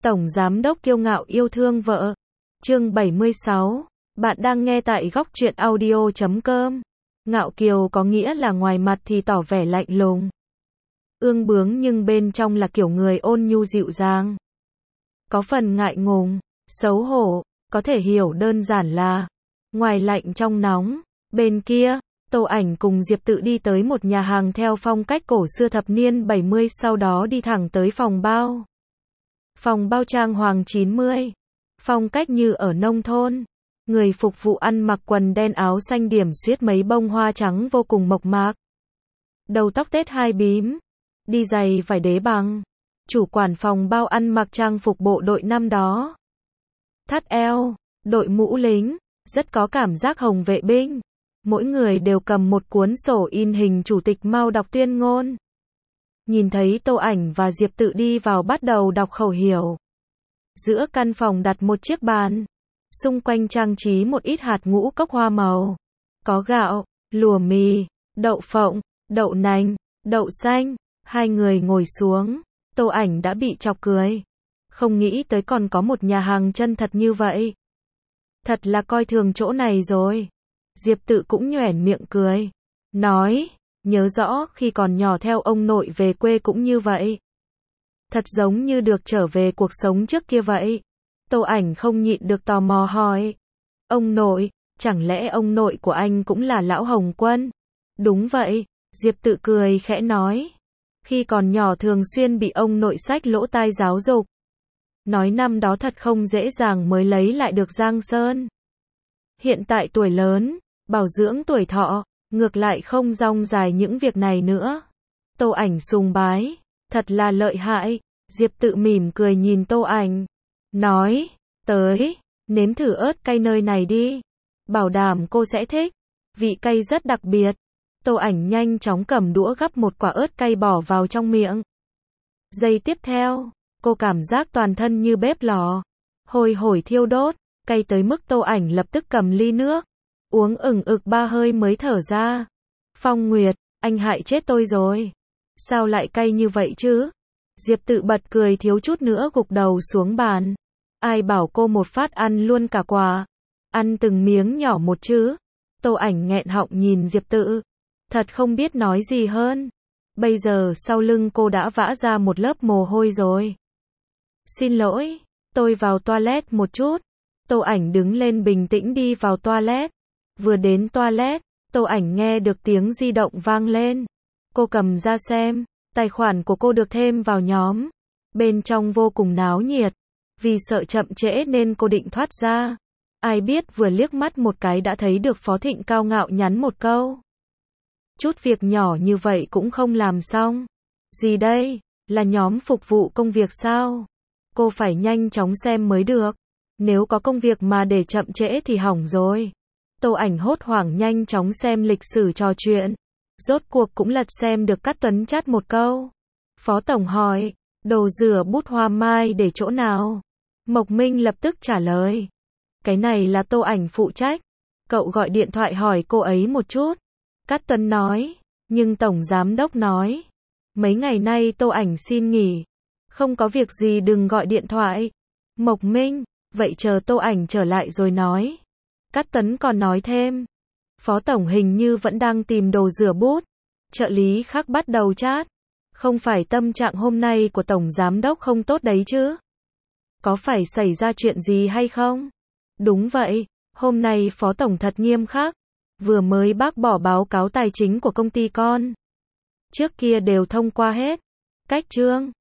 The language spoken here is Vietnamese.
Tổng giám đốc kiêu ngạo yêu thương vợ. Chương 76. Bạn đang nghe tại góc truyện audio.com. Ngạo kiều có nghĩa là ngoài mặt thì tỏ vẻ lạnh lùng, ương bướng, nhưng bên trong là kiểu người ôn nhu dịu dàng, có phần ngại ngùng, xấu hổ, có thể hiểu đơn giản là ngoài lạnh trong nóng. Bên kia, Tô Ảnh cùng Diệp Tự đi tới một nhà hàng theo phong cách cổ xưa thập niên 70, sau đó đi thẳng tới phòng bao. Phòng bao trang hoàng 90, phong cách như ở nông thôn. Người phục vụ ăn mặc quần đen áo xanh điểm xuyết mấy bông hoa trắng vô cùng mộc mạc. Đầu tóc tết hai bím, đi giày vải đế bằng. Chủ quản phòng bao ăn mặc trang phục bộ đội năm đó. Thắt eo, đội mũ lính, rất có cảm giác hồng vệ binh. Mỗi người đều cầm một cuốn sổ in hình chủ tịch Mao đọc tuyên ngôn. Nhìn thấy Tô Ảnh và Diệp Tự đi vào bắt đầu đọc khẩu hiệu. Giữa căn phòng đặt một chiếc bàn. Xung quanh trang trí một ít hạt ngũ cốc hoa màu. Có gạo, lùa mì, đậu phộng, đậu nành, đậu xanh. Hai người ngồi xuống. Tô Ảnh đã bị chọc cười. Không nghĩ tới còn có một nhà hàng chân thật như vậy. Thật là coi thường chỗ này rồi. Diệp Tự cũng nhoẻn miệng cười. Nói, nhớ rõ khi còn nhỏ theo ông nội về quê cũng như vậy. Thật giống như được trở về cuộc sống trước kia vậy. Tô Ảnh không nhịn được tò mò hỏi. Ông nội, chẳng lẽ ông nội của anh cũng là Lão Hồng Quân? Đúng vậy, Diệp Tự cười khẽ nói. Khi còn nhỏ thường xuyên bị ông nội xách lỗ tai giáo dục. Nói năm đó thật không dễ dàng mới lấy lại được Giang Sơn. Hiện tại tuổi lớn, bảo dưỡng tuổi thọ, ngược lại không rong dài những việc này nữa. Tô Ảnh sùng bái, thật là lợi hại. Diệp Tự mỉm cười nhìn Tô Ảnh, nói, tới, nếm thử ớt cay nơi này đi. Bảo đảm cô sẽ thích, vị cay rất đặc biệt. Tô Ảnh nhanh chóng cầm đũa gắp một quả ớt cay bỏ vào trong miệng. Giây tiếp theo, cô cảm giác toàn thân như bếp lò, hôi hổi thiêu đốt, cay tới mức Tô Ảnh lập tức cầm ly nước, uống ừng ực 3 hơi mới thở ra. Phong Nguyệt, anh hại chết tôi rồi. Sao lại cay như vậy chứ? Diệp Tự bật cười thiếu chút nữa gục đầu xuống bàn. Ai bảo cô một phát ăn luôn cả quả. Ăn từng miếng nhỏ một chứ. Tô Ảnh nghẹn họng nhìn Diệp Tự. Thật không biết nói gì hơn. Bây giờ sau lưng cô đã vã ra một lớp mồ hôi rồi. Xin lỗi, tôi vào toilet một chút. Tô Ảnh đứng lên bình tĩnh đi vào toilet. Vừa đến toilet, Tô Ảnh nghe được tiếng di động vang lên. Cô cầm ra xem, tài khoản của cô được thêm vào nhóm. Bên trong vô cùng náo nhiệt. Vì sợ chậm trễ nên cô định thoát ra. Ai biết vừa liếc mắt một cái đã thấy được Phó Thịnh cao ngạo nhắn một câu. Chút việc nhỏ như vậy cũng không làm xong. Gì đây? Là nhóm phục vụ công việc sao? Cô phải nhanh chóng xem mới được. Nếu có công việc mà để chậm trễ thì hỏng rồi. Tô Ảnh hốt hoảng nhanh chóng xem lịch sử trò chuyện. Rốt cuộc cũng lật xem được Cát Tuấn chat một câu. Phó Tổng hỏi, đồ rửa bút hoa mai để chỗ nào? Mộc Minh lập tức trả lời. Cái này là Tô Ảnh phụ trách. Cậu gọi điện thoại hỏi cô ấy một chút. Cát Tuấn nói, nhưng Tổng Giám Đốc nói. Mấy ngày nay Tô Ảnh xin nghỉ. Không có việc gì đừng gọi điện thoại. Mộc Minh, vậy chờ Tô Ảnh trở lại rồi nói. Cát Tuấn còn nói thêm. Phó Tổng hình như vẫn đang tìm đồ rửa bút. Trợ lý khác bắt đầu chat. Không phải tâm trạng hôm nay của Tổng Giám Đốc không tốt đấy chứ? Có phải xảy ra chuyện gì hay không? Đúng vậy, hôm nay Phó Tổng thật nghiêm khắc. Vừa mới bác bỏ báo cáo tài chính của công ty con. Trước kia đều thông qua hết. Cách chương.